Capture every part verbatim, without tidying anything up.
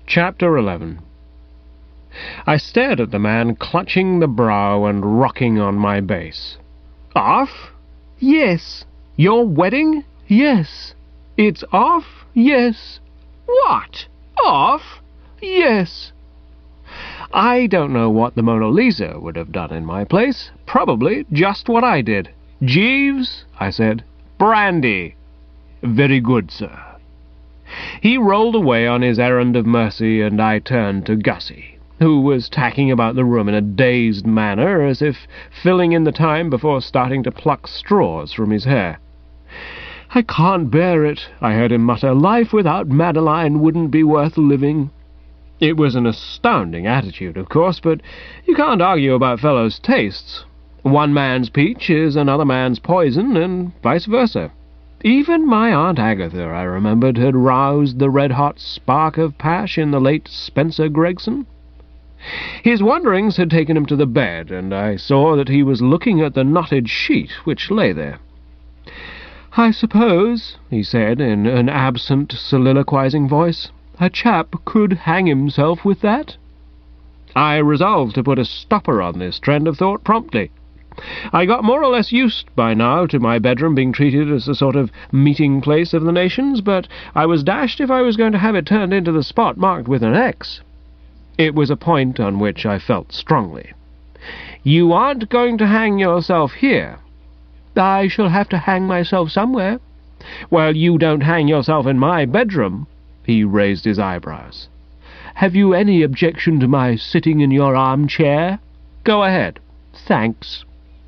Chapter eleven. I stared at the man, clutching the brow and rocking on my base. Off? Yes. Your wedding? Yes. It's off? Yes. What? Off? Yes. I don't know what the Mona Lisa would have done in my place. Probably just what I did. Jeeves, I said. Brandy. Very good, sir. He rolled away on his errand of mercy, and I turned to Gussie, who was tacking about the room in a dazed manner, as if filling in the time before starting to pluck straws from his hair. "I can't bear it," I heard him mutter. "Life without Madeline wouldn't be worth living." It was an astounding attitude, of course, but you can't argue about fellows' tastes. One man's peach is another man's poison, and vice versa. Even my Aunt Agatha, I remembered, had roused the red-hot spark of pash in the late Spencer Gregson. His wanderings had taken him to the bed, and I saw that he was looking at the knotted sheet which lay there. "I suppose," he said in an absent, soliloquizing voice, "a chap could hang himself with that." I resolved to put a stopper on this trend of thought promptly. I got more or less used by now to my bedroom being treated as a sort of meeting place of the nations, but I was dashed if I was going to have it turned into the spot marked with an X. It was a point on which I felt strongly. "You aren't going to hang yourself here." "I shall have to hang myself somewhere." "Well, you don't hang yourself in my bedroom." He raised his eyebrows. "Have you any objection to my sitting in your armchair?" "Go ahead." "Thanks."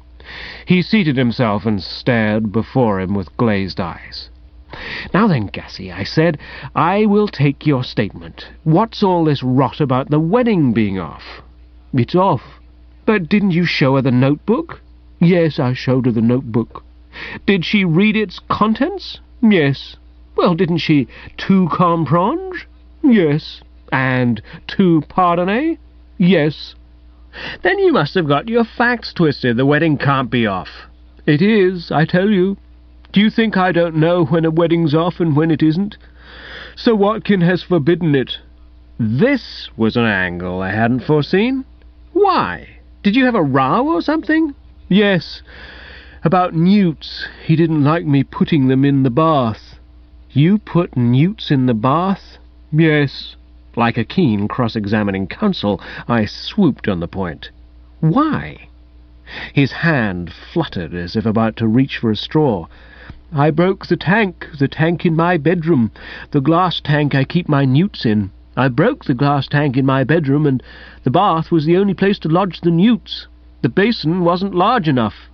He seated himself and stared before him with glazed eyes. "Now then, Gussie," I said, "I will take your statement. What's all this rot about the wedding being off?" "It's off." "But didn't you show her the notebook?" "Yes, I showed her the notebook." "Did she read its contents?" "Yes." "Well, didn't she tout comprendre?" "Yes." "And tout pardonner?" "Yes." "Then you must have got your facts twisted. The wedding can't be off." "It is, I tell you. Do you think I don't know when a wedding's off and when it isn't? Sir Watkin has forbidden it." This was an angle I hadn't foreseen. "Why? Did you have a row or something?" "Yes, about newts. He didn't like me putting them in the bath." "You put newts in the bath?" "Yes." Like a keen cross-examining counsel, I swooped on the point. "Why?" His hand fluttered as if about to reach for a straw. "I broke the tank, the tank in my bedroom, the glass tank I keep my newts in. I broke the glass tank in my bedroom, and the bath was the only place to lodge the newts. The basin wasn't large enough.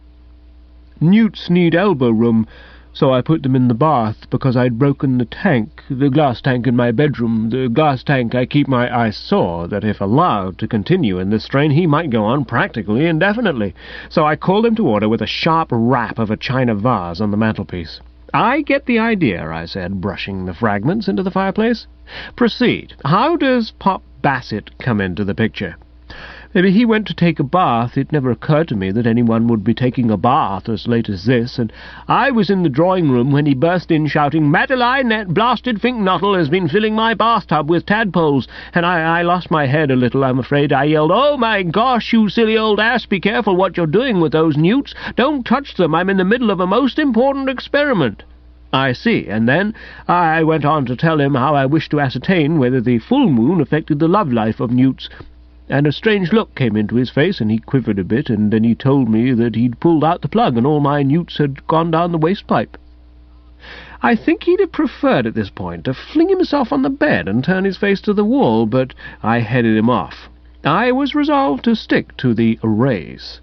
Newts need elbow room, so I put them in the bath, because I'd broken the tank, the glass tank in my bedroom, the glass tank I keep my—" I saw that if allowed to continue in this strain he might go on practically indefinitely, so I called him to order with a sharp rap of a china vase on the mantelpiece. "I get the idea," I said, brushing the fragments into the fireplace. "Proceed. How does Pop Bassett come into the picture?" "Maybe he went to take a bath. It never occurred to me that anyone would be taking a bath as late as this, and I was in the drawing-room when he burst in shouting, 'Madeline, that blasted Finknottle has been filling my bathtub with tadpoles,' and I, I lost my head a little, I'm afraid. I yelled, 'Oh, my gosh, you silly old ass, be careful what you're doing with those newts. Don't touch them. I'm in the middle of a most important experiment.'" "I see. And then?" "I went on to tell him how I wished to ascertain whether the full moon affected the love life of newts. And a strange look came into his face, and he quivered a bit, and then he told me that he'd pulled out the plug, and all my newts had gone down the waste-pipe." I think he'd have preferred at this point to fling himself on the bed and turn his face to the wall, but I headed him off. I was resolved to stick to the race.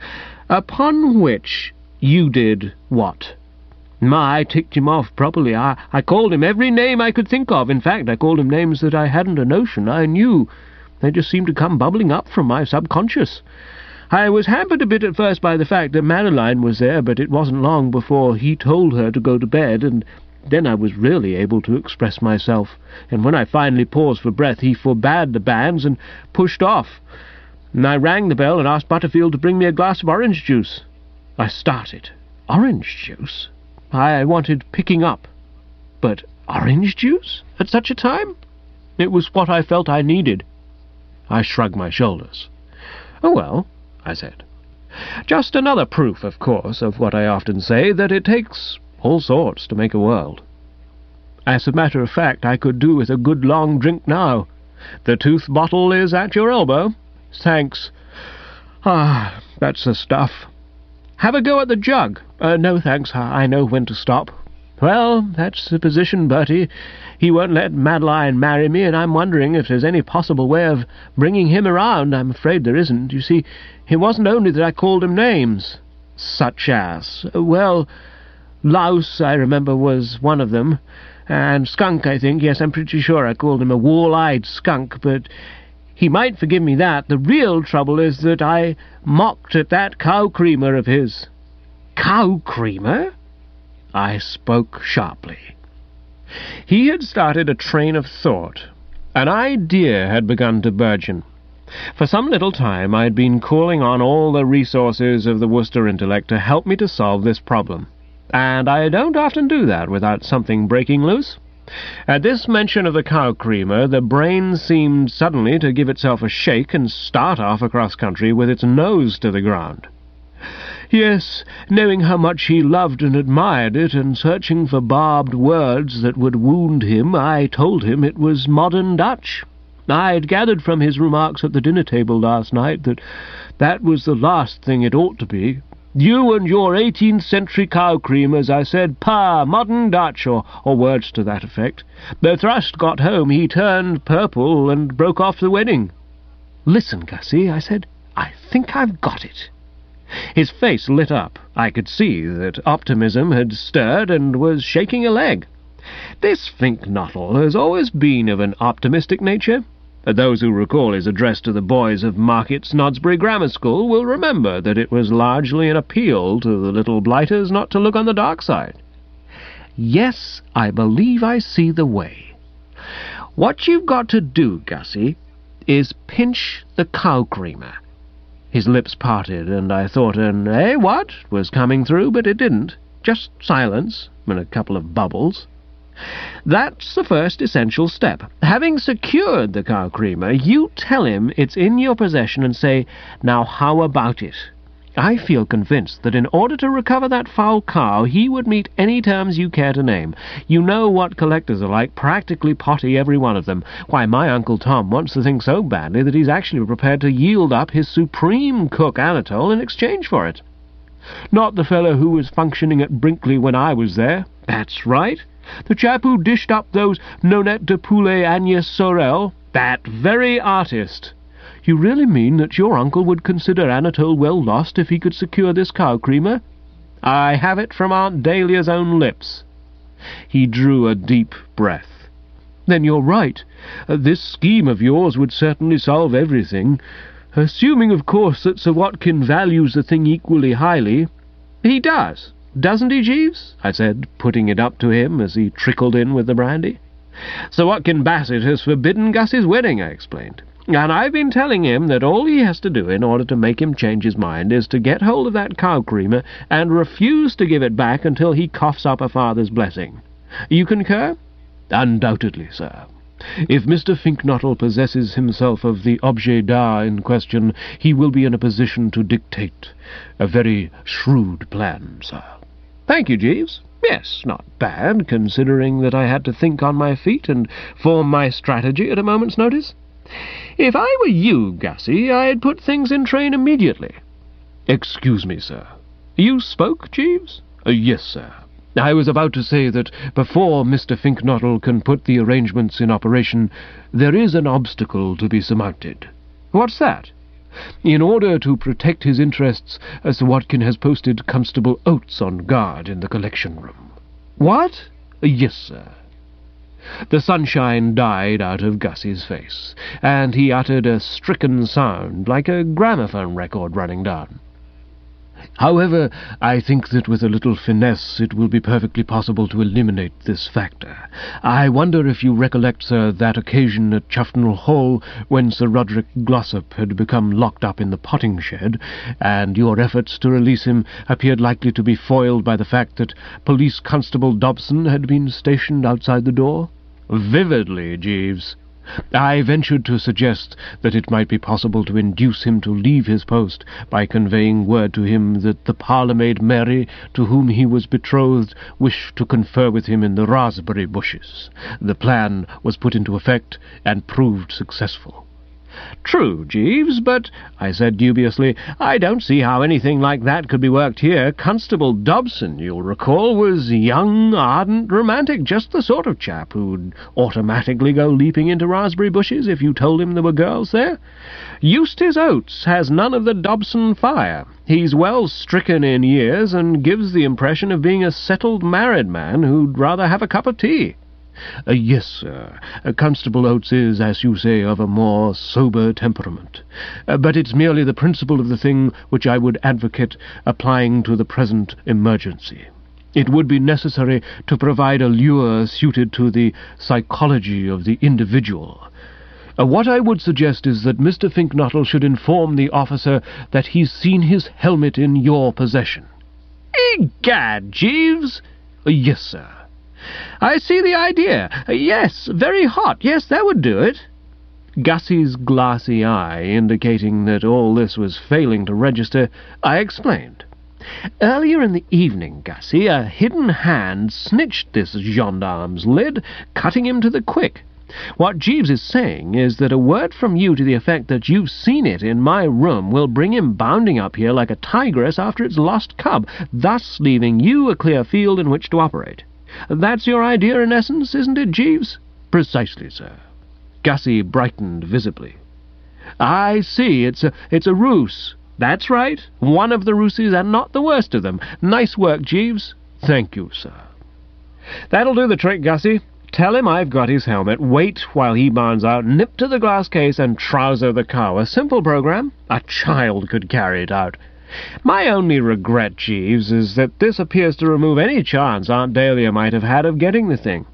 "Upon which you did what?" "I ticked him off properly. I, I called him every name I could think of. In fact, I called him names that I hadn't a notion I knew. They just seemed to come bubbling up from my subconscious. I was hampered a bit at first by the fact that Madeline was there, but it wasn't long before he told her to go to bed, and then I was really able to express myself. And when I finally paused for breath, he forbade the banns and pushed off. And I rang the bell and asked Butterfield to bring me a glass of orange juice." I started. Orange juice? I wanted picking up. But orange juice? At such a time? It was what I felt I needed. I shrugged my shoulders. "Oh, well," I said. "Just another proof, of course, of what I often say, that it takes all sorts to make a world. As a matter of fact, I could do with a good long drink now. The tooth bottle is at your elbow. Thanks. Ah, that's the stuff. Have a go at the jug. Uh, no, thanks, I know when to stop. Well, that's the position, Bertie. He won't let Madeline marry me, and I'm wondering if there's any possible way of bringing him around. I'm afraid there isn't. You see, it wasn't only that I called him names. Such as, well, Louse, I remember, was one of them, and Skunk, I think. Yes, I'm pretty sure I called him a wall-eyed skunk, but he might forgive me that. The real trouble is that I mocked at that cow-creamer of his." "Cow-creamer?" I spoke sharply. He had started a train of thought. An idea had begun to burgeon. For some little time I had been calling on all the resources of the Worcester intellect to help me to solve this problem, and I don't often do that without something breaking loose. At this mention of the cow-creamer, the brain seemed suddenly to give itself a shake and start off across country with its nose to the ground. Yes, knowing how much he loved and admired it, and searching for barbed words that would wound him, I told him it was modern Dutch. I'd gathered from his remarks at the dinner-table last night that that was the last thing it ought to be. "You and your eighteenth-century cow-creamers," I said. "Pah, modern Dutch," or, or words to that effect. The thrust got home. He turned purple and broke off the wedding. "Listen, Gussie," I said. "I think I've got it." His face lit up. I could see that optimism had stirred and was shaking a leg. This Finknottle has always been of an optimistic nature. Those who recall his address to the boys of Market Snodsbury Grammar School will remember that it was largely an appeal to the little blighters not to look on the dark side. "Yes, I believe I see the way. What you've got to do, Gussie, is pinch the cow-creamer." His lips parted, and I thought an "eh, what?" was coming through, but it didn't. Just silence, and a couple of bubbles. "That's the first essential step. Having secured the cow-creamer, you tell him it's in your possession and say, 'Now how about it?' I feel convinced that in order to recover that foul cow, he would meet any terms you care to name. You know what collectors are like, practically potty, every one of them. Why, my Uncle Tom wants the thing so badly that he's actually prepared to yield up his supreme cook, Anatole, in exchange for it." "Not the fellow who was functioning at Brinkley when I was there?" "That's right. The chap who dished up those Nonet de Poulet Agnès Sorel?" "That very artist." "You really mean that your uncle would consider Anatole well lost if he could secure this cow-creamer?" "I have it from Aunt Dahlia's own lips." He drew a deep breath. "Then you're right. Uh, this scheme of yours would certainly solve everything, assuming, of course, that Sir Watkin values the thing equally highly." "He does, doesn't he, Jeeves?" I said, putting it up to him as he trickled in with the brandy. "Sir Watkin Bassett has forbidden Gussie's wedding," I explained. "And I've been telling him that all he has to do in order to make him change his mind is to get hold of that cow-creamer and refuse to give it back until he coughs up a father's blessing. You concur?" "Undoubtedly, sir. If Mister Finknottle possesses himself of the objet d'art in question, he will be in a position to dictate a very shrewd plan, sir." "Thank you, Jeeves. Yes, not bad, considering that I had to think on my feet and form my strategy at a moment's notice. If I were you, Gussie, I'd put things in train immediately." "Excuse me, sir. You spoke, Jeeves?" Uh, "Yes, sir. I was about to say that before Mister Finknottle can put the arrangements in operation, there is an obstacle to be surmounted." "What's that?" "In order to protect his interests, Sir Watkin has posted Constable Oates on guard in the collection room." "What?" "Yes, sir." The sunshine died out of Gussie's face, and he uttered a stricken sound, like a gramophone record running down. "However, I think that with a little finesse it will be perfectly possible to eliminate this factor. I wonder if you recollect, sir, that occasion at Chuffnell Hall when Sir Roderick Glossop had become locked up in the potting shed, and your efforts to release him appeared likely to be foiled by the fact that Police Constable Dobson had been stationed outside the door?" "Vividly, Jeeves." I ventured to suggest that it might be possible to induce him to leave his post by conveying word to him that the parlour-maid Mary, to whom he was betrothed, wished to confer with him in the raspberry bushes. The plan was put into effect and proved successful. "True, Jeeves, but," I said dubiously, "I don't see how anything like that could be worked here. Constable Dobson, you'll recall, was young, ardent, romantic, just the sort of chap who'd automatically go leaping into raspberry bushes if you told him there were girls there. Eustace Oates has none of the Dobson fire. He's well stricken in years and gives the impression of being a settled married man who'd rather have a cup of tea." Uh, "Yes, sir. Uh, Constable Oates is, as you say, of a more sober temperament. Uh, but it's merely the principle of the thing which I would advocate applying to the present emergency. It would be necessary to provide a lure suited to the psychology of the individual. Uh, what I would suggest is that Mister Finknottle should inform the officer that he's seen his helmet in your possession." "Egad, Jeeves!" Uh, "Yes, sir." "I see the idea. Yes, very hot. Yes, that would do it." Gussie's glassy eye indicating that all this was failing to register, I explained. "Earlier in the evening, Gussie, a hidden hand snitched this gendarme's lid, cutting him to the quick. What Jeeves is saying is that a word from you to the effect that you've seen it in my room will bring him bounding up here like a tigress after its lost cub, thus leaving you a clear field in which to operate. That's your idea in essence, isn't it, Jeeves?" "Precisely, sir." Gussie brightened visibly. "I see. It's a, it's a ruse. That's right. One of the ruses, and not the worst of them. Nice work, Jeeves." "Thank you, sir." "That'll do the trick, Gussie. Tell him I've got his helmet. Wait while he burns out, nip to the glass case, and trouser the cow. A simple program. A child could carry it out. My only regret, Jeeves, is that this appears to remove any chance Aunt Dahlia might have had of getting the thing.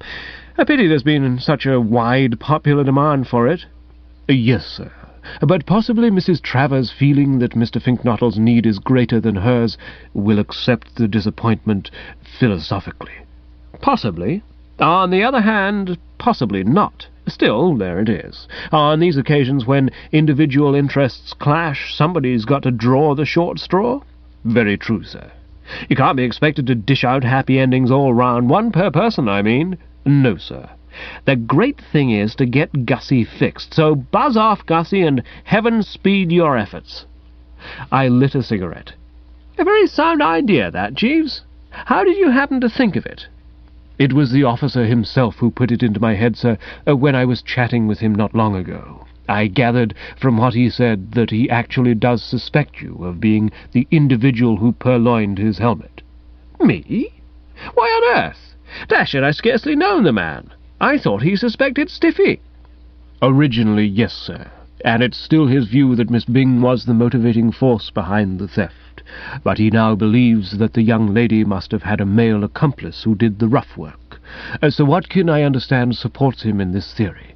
A pity there's been such a wide popular demand for it." "Yes, sir. But possibly Missus Travers, feeling that Mister Finknottle's need is greater than hers, will accept the disappointment philosophically." "Possibly. On the other hand, possibly not. Still, there it is. On these occasions when individual interests clash, somebody's got to draw the short straw." "Very true, sir." "You can't be expected to dish out happy endings all round. One per person, I mean." "No, sir. The great thing is to get Gussie fixed. So buzz off, Gussie, and heaven speed your efforts." I lit a cigarette. "A very sound idea, that, Jeeves. How did you happen to think of it?" "It was the officer himself who put it into my head, sir, uh, when I was chatting with him not long ago. I gathered from what he said that he actually does suspect you of being the individual who purloined his helmet." "Me? Why on earth? Dash it, I scarcely known the man. I thought he suspected Stiffy." "Originally, yes, sir. And it's still his view that Miss Byng was the motivating force behind the theft. But he now believes that the young lady must have had a male accomplice who did the rough work. Uh, Sir Watkin, I understand, supports him in this theory."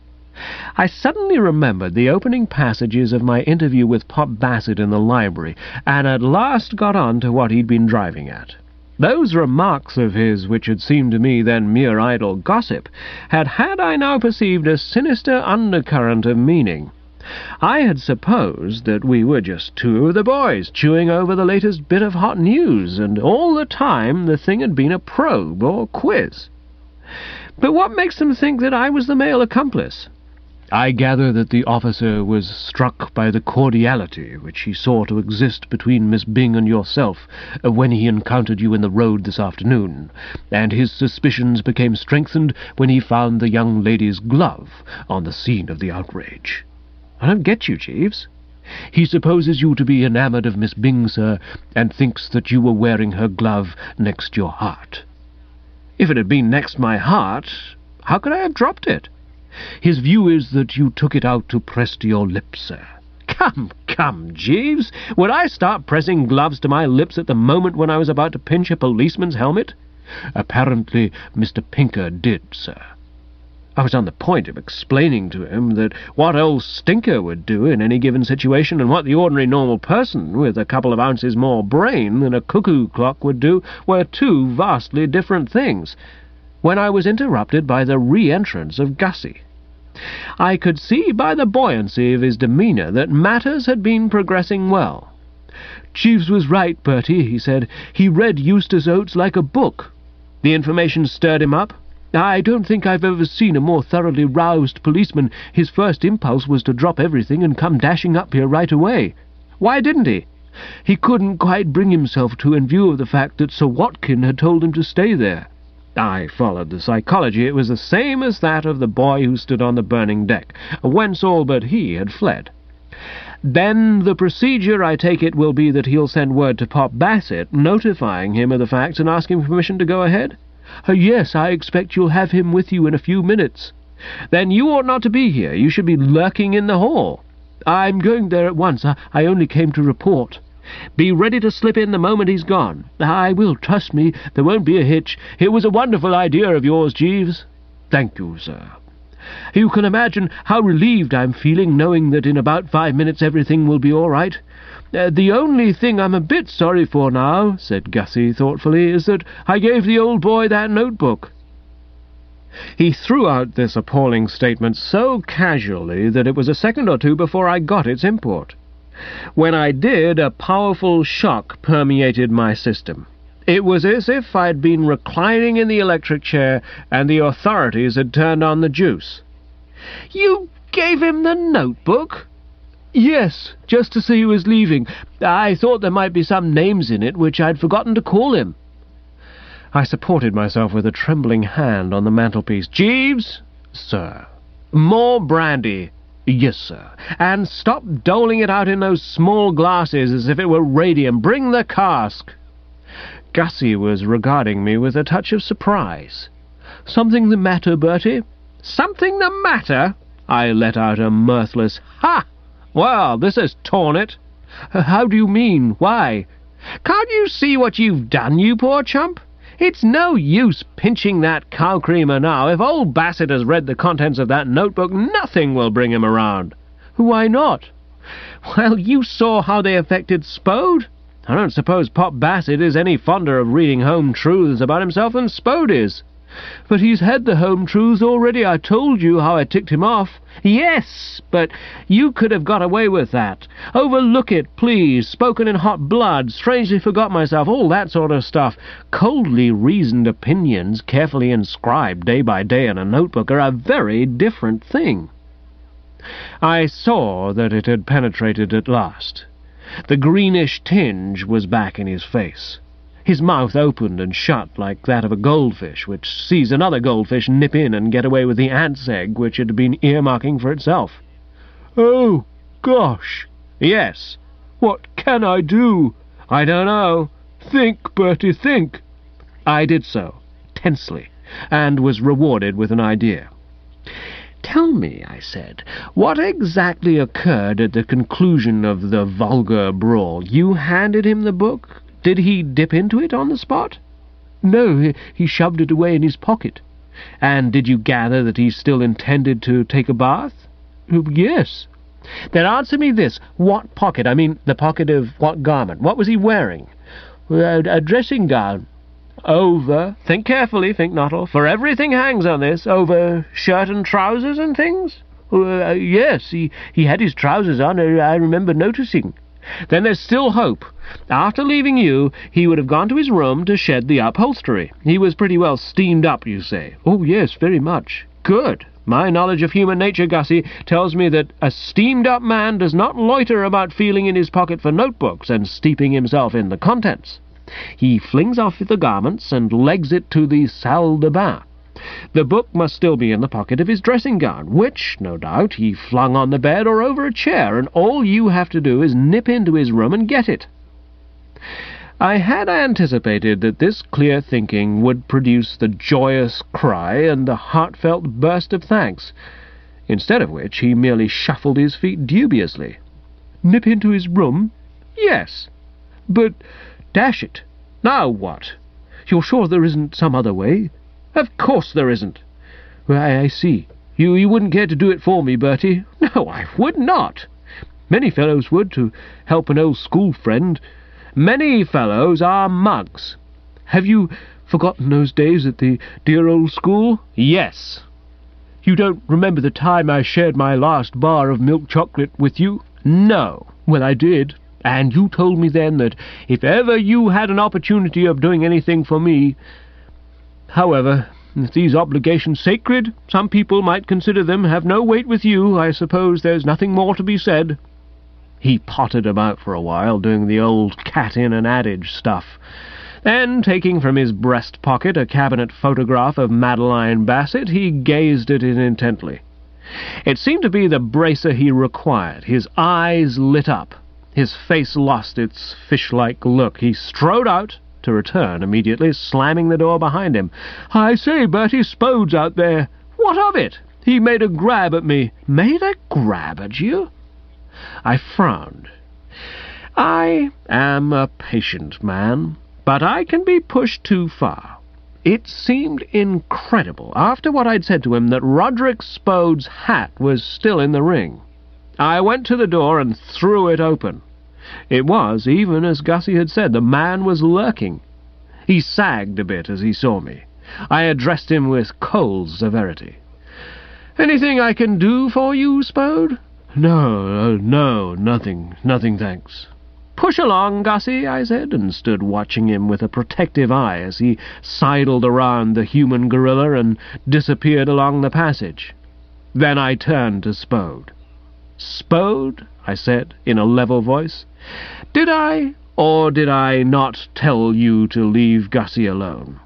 I suddenly remembered the opening passages of my interview with Pop Bassett in the library, and at last got on to what he'd been driving at. Those remarks of his, which had seemed to me then mere idle gossip, had had, I now perceived, a sinister undercurrent of meaning. I had supposed that we were just two of the boys chewing over the latest bit of hot news, and all the time the thing had been a probe or quiz. But what makes them think that I was the male accomplice? "I gather that the officer was struck by the cordiality which he saw to exist between Miss Byng and yourself uh, when he encountered you in the road this afternoon, and his suspicions became strengthened when he found the young lady's glove on the scene of the outrage." "I don't get you, Jeeves." "He supposes you to be enamoured of Miss Byng, sir, and thinks that you were wearing her glove next your heart." "If it had been next my heart, how could I have dropped it?" "His view is that you took it out to press to your lips, sir." "Come, come, Jeeves! Would I start pressing gloves to my lips at the moment when I was about to pinch a policeman's helmet?" "Apparently Mister Pinker did, sir." I was on the point of explaining to him that what old Stinker would do in any given situation and what the ordinary normal person with a couple of ounces more brain than a cuckoo clock would do were two vastly different things, when I was interrupted by the re-entrance of Gussie. I could see by the buoyancy of his demeanour that matters had been progressing well. "Jeeves was right, Bertie," he said. "He read Eustace Oates like a book. The information stirred him up. I don't think I've ever seen a more thoroughly roused policeman. His first impulse was to drop everything and come dashing up here right away. Why didn't he? He couldn't quite bring himself to in view of the fact that Sir Watkin had told him to stay there." I followed the psychology. It was the same as that of the boy who stood on the burning deck, whence all but he had fled. "Then the procedure, I take it, will be that he'll send word to Pop Bassett, notifying him of the facts and asking permission to go ahead?" Uh, "Yes, I expect you'll have him with you in a few minutes." "Then you ought not to be here. You should be lurking in the hall." "I'm going there at once. I, I only came to report." "Be ready to slip in the moment he's gone." "I will, trust me. There won't be a hitch. It was a wonderful idea of yours, Jeeves." "Thank you, sir." "You can imagine how relieved I'm feeling, knowing that in about five minutes everything will be all right. Uh, the only thing I'm a bit sorry for now," said Gussie thoughtfully, "is that I gave the old boy that notebook." He threw out this appalling statement so casually that it was a second or two before I got its import. When I did, a powerful shock permeated my system. It was as if I'd been reclining in the electric chair and the authorities had turned on the juice. "You gave him the notebook?" "Yes, just as he was leaving. I thought there might be some names in it which I'd forgotten to call him." I supported myself with a trembling hand on the mantelpiece. "Jeeves?" "Sir." "More brandy." "Yes, sir." "And stop doling it out in those small glasses as if it were radium. Bring the cask." Gussie was regarding me with a touch of surprise. "Something the matter, Bertie?" "Something the matter?" I let out a mirthless "Ha! Well, this has torn it." "How do you mean? Why?" "Can't you see what you've done, you poor chump? It's no use pinching that cow creamer now. If old Bassett has read the contents of that notebook, nothing will bring him around." "Why not?" "Well, you saw how they affected Spode. I don't suppose Pop Bassett is any fonder of reading home truths about himself than Spode is." "But he's had the home truths already. I told you how I ticked him off." "Yes, but you could have got away with that. Overlook it, please. Spoken in hot blood. Strangely forgot myself. All that sort of stuff. Coldly reasoned opinions, carefully inscribed day by day in a notebook, are a very different thing." I saw that it had penetrated at last. The greenish tinge was back in his face. His mouth opened and shut like that of a goldfish, which sees another goldfish nip in and get away with the ant's egg which it had been earmarking for itself. "Oh, gosh." "Yes." "What can I do?" "I don't know." "Think, Bertie, think." I did so, tensely, and was rewarded with an idea. "Tell me," I said, "what exactly occurred at the conclusion of the vulgar brawl? You handed him the book? Did he dip into it on the spot?" "No, he, he shoved it away in his pocket." "And did you gather that he still intended to take a bath?" "Yes." "Then answer me this. What pocket? I mean, the pocket of what garment? What was he wearing?" "A, a dressing gown." "Over, think carefully, Finknottle, for everything hangs on this, over shirt and trousers and things?" Uh, yes, he, he had his trousers on, I remember noticing." "Then there's still hope. After leaving you, he would have gone to his room to shed the upholstery. He was pretty well steamed up, you say?" "Oh, yes, very much." "Good. My knowledge of human nature, Gussie, tells me that a steamed-up man does not loiter about feeling in his pocket for notebooks and steeping himself in the contents. He flings off the garments and legs it to the salle de bain. The book must still be in the pocket of his dressing gown, which, no doubt, he flung on the bed or over a chair, and all you have to do is nip into his room and get it." I had anticipated that this clear thinking would produce the joyous cry and the heartfelt burst of thanks, instead of which he merely shuffled his feet dubiously. "Nip into his room?" "Yes." "But, dash it, now what? You're sure there isn't some other way?" "Of course there isn't." "I, I see. You, you wouldn't care to do it for me, Bertie?" "No, I would not." "Many fellows would, to help an old school friend." "Many fellows are mugs." "Have you forgotten those days at the dear old school?" "Yes." You don't remember the time I shared my last bar of milk chocolate with you? No. Well, I did. And you told me then that if ever you had an opportunity of doing anything for me... However, if these obligations sacred, some people might consider them, have no weight with you, I suppose there's nothing more to be said. He pottered about for a while, doing the old cat-in-an-adage stuff. Then, taking from his breast pocket a cabinet photograph of Madeline Bassett, he gazed at it intently. It seemed to be the bracer he required. His eyes lit up. His face lost its fish-like look. He strode out, to return immediately, slamming the door behind him. "I say, Bertie, Spode's out there." "What of it?" "He made a grab at me." "Made a grab at you?" I frowned. I am a patient man, but I can be pushed too far. It seemed incredible, after what I'd said to him, that Roderick Spode's hat was still in the ring. I went to the door and threw it open. It was, even as Gussie had said, the man was lurking. He sagged a bit as he saw me. I addressed him with cold severity. "Anything I can do for you, Spode?" "No, uh, no, nothing, nothing, thanks." "Push along, Gussie," I said, and stood watching him with a protective eye as he sidled around the human gorilla and disappeared along the passage. Then I turned to Spode. "Spode," I said, in a level voice, "did I or did I not tell you to leave Gussie alone?"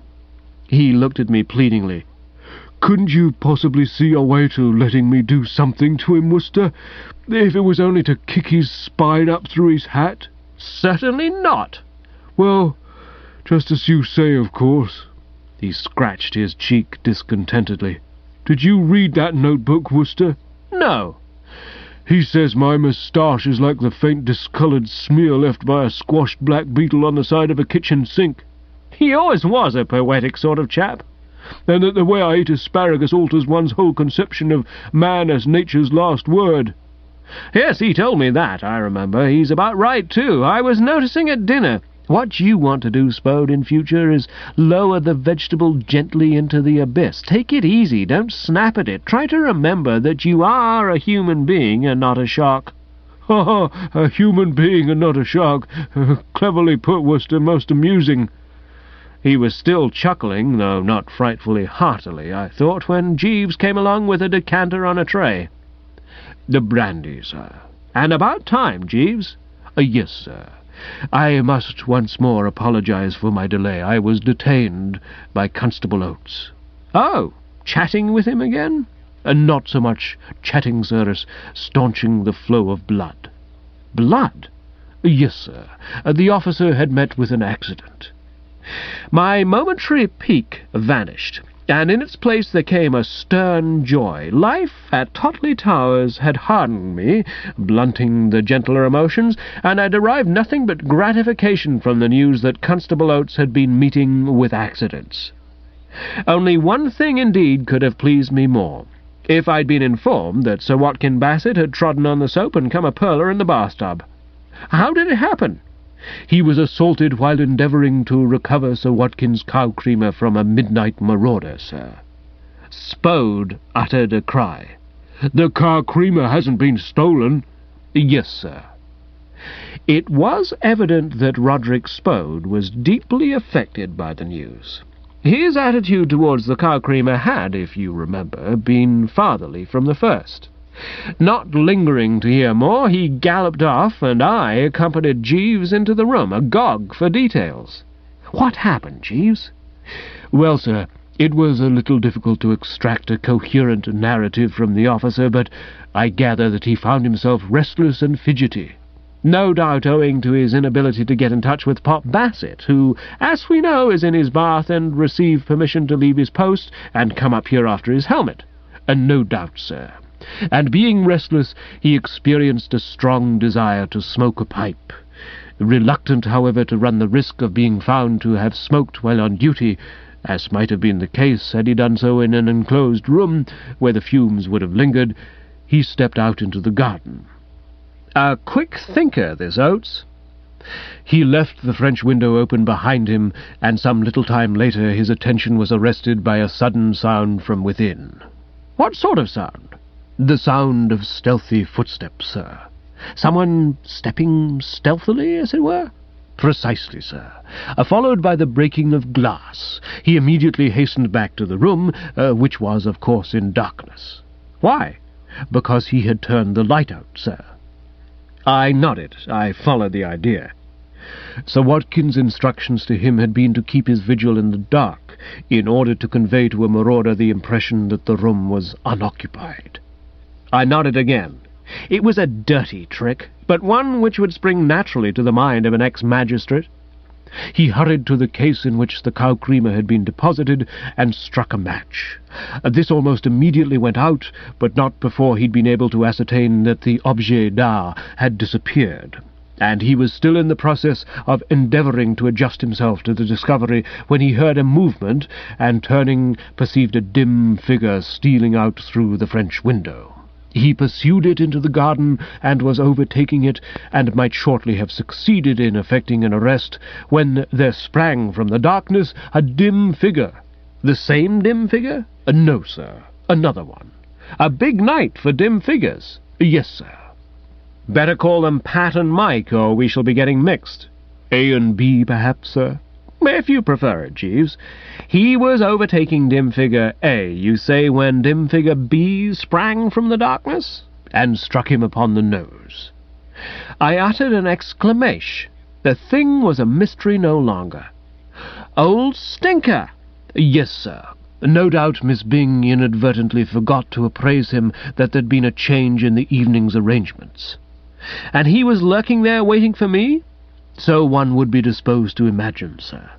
He looked at me pleadingly. "Couldn't you possibly see a way to letting me do something to him, Wooster? If it was only to kick his spine up through his hat?" "Certainly not." "Well, just as you say, of course." He scratched his cheek discontentedly. "Did you read that notebook, Wooster?" "No." "He says my moustache is like the faint discoloured smear left by a squashed black beetle on the side of a kitchen sink." "He always was a poetic sort of chap." "And that the way I eat asparagus alters one's whole conception of man as nature's last word." "Yes, he told me that, I remember. He's about right, too. I was noticing at dinner. What you want to do, Spode, in future is lower the vegetable gently into the abyss. Take it easy. Don't snap at it. Try to remember that you are a human being and not a shark." "Ha ha, a human being and not a shark. Uh, cleverly put, Wooster, most amusing." He was still chuckling, though not frightfully heartily, I thought, when Jeeves came along with a decanter on a tray. "The brandy, sir." "And about time, Jeeves." Uh, "Yes, sir. I must once more apologize for my delay. I was detained by Constable Oates." "Oh, chatting with him again?" Uh, "Not so much chatting, sir, as staunching the flow of blood." "Blood?" Uh, "Yes, sir. Uh, the officer had met with an accident." My momentary pique vanished, and in its place there came a stern joy. Life at Totley Towers had hardened me, blunting the gentler emotions, and I derived nothing but gratification from the news that Constable Oates had been meeting with accidents. Only one thing indeed could have pleased me more, if I'd been informed that Sir Watkin Bassett had trodden on the soap and come a perler in the bathtub. How did it happen? "He was assaulted while endeavouring to recover Sir Watkin's cow-creamer from a midnight marauder, sir." Spode uttered a cry. "The cow-creamer hasn't been stolen?" "Yes, sir." It was evident that Roderick Spode was deeply affected by the news. His attitude towards the cow-creamer had, if you remember, been fatherly from the first. Not lingering to hear more, he galloped off, and I accompanied Jeeves into the room, agog for details. "What happened, Jeeves?" "Well, sir, it was a little difficult to extract a coherent narrative from the officer, but I gather that he found himself restless and fidgety. No doubt owing to his inability to get in touch with Pop Bassett, who, as we know, is in his bath and received permission to leave his post and come up here after his helmet. And no doubt, sir. And being restless, he experienced a strong desire to smoke a pipe. Reluctant, however, to run the risk of being found to have smoked while on duty, as might have been the case had he done so in an enclosed room where the fumes would have lingered, he stepped out into the garden." A quick thinker, this Oates. "He left the French window open behind him, and some little time later his attention was arrested by a sudden sound from within." What sort of sound? The sound of stealthy footsteps, sir. Someone stepping stealthily, as it were? Precisely, sir. Uh, followed by the breaking of glass. He immediately hastened back to the room, uh, which was, of course, in darkness. Why? Because he had turned the light out, sir. I nodded. I followed the idea. Sir Watkins' instructions to him had been to keep his vigil in the dark, in order to convey to a marauder the impression that the room was unoccupied. I nodded again. It was a dirty trick, but one which would spring naturally to the mind of an ex-magistrate. He hurried to the case in which the cow creamer had been deposited, and struck a match. This almost immediately went out, but not before he'd been able to ascertain that the objet d'art had disappeared, and he was still in the process of endeavouring to adjust himself to the discovery when he heard a movement, and turning, perceived a dim figure stealing out through the French window. He pursued it into the garden, and was overtaking it, and might shortly have succeeded in effecting an arrest, when there sprang from the darkness a dim figure. The same dim figure? Uh, no, sir. Another one. A big night for dim figures. Yes, sir. Better call them Pat and Mike, or we shall be getting mixed. A and B, perhaps, sir? If you prefer it, Jeeves. He was overtaking dim figure A, you say, when dim figure B sprang from the darkness, and struck him upon the nose. I uttered an exclamation. The thing was a mystery no longer. Old Stinker! Yes, sir. No doubt Miss Byng inadvertently forgot to appraise him that there'd been a change in the evening's arrangements. And he was lurking there waiting for me? So one would be disposed to imagine, sir.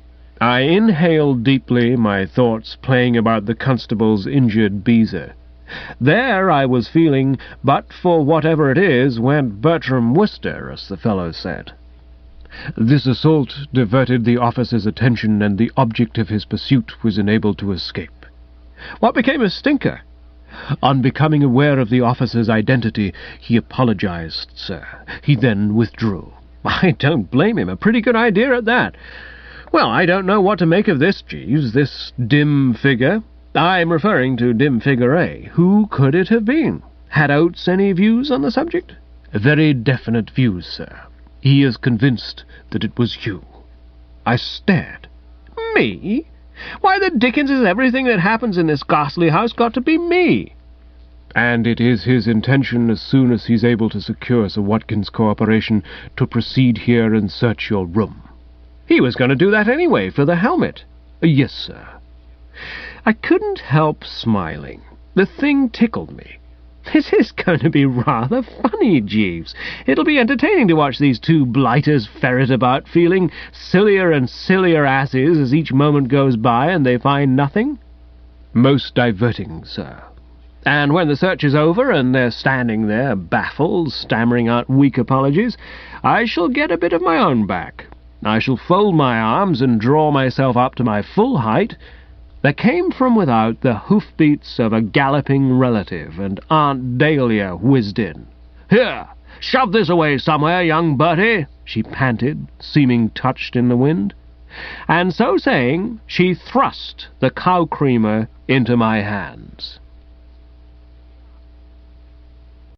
I inhaled deeply, my thoughts playing about the constable's injured Beezer. There I was feeling, but for whatever it is, went Bertram Wooster, as the fellow said. This assault diverted the officer's attention, and the object of his pursuit was enabled to escape. What became of Stinker? On becoming aware of the officer's identity, he apologized, sir. He then withdrew. I don't blame him. A pretty good idea at that. Well, I don't know what to make of this, Jeeves, this dim figure. I'm referring to dim figure A. Who could it have been? Had Oates any views on the subject? Very definite views, sir. He is convinced that it was you. I stared. Me? Why the dickens is everything that happens in this ghastly house got to be me? And it is his intention, as soon as he's able to secure Sir Watkins' cooperation, to proceed here and search your room. He was going to do that anyway, for the helmet. Yes, sir. I couldn't help smiling. The thing tickled me. This is going to be rather funny, Jeeves. It'll be entertaining to watch these two blighters ferret about, feeling sillier and sillier asses as each moment goes by and they find nothing. Most diverting, sir. And when the search is over, and they're standing there, baffled, stammering out weak apologies, I shall get a bit of my own back. I shall fold my arms and draw myself up to my full height. There came from without the hoofbeats of a galloping relative, and Aunt Dahlia whizzed in. "Here, shove this away somewhere, young Bertie," she panted, seeming touched in the wind. And so saying, she thrust the cow creamer into my hands.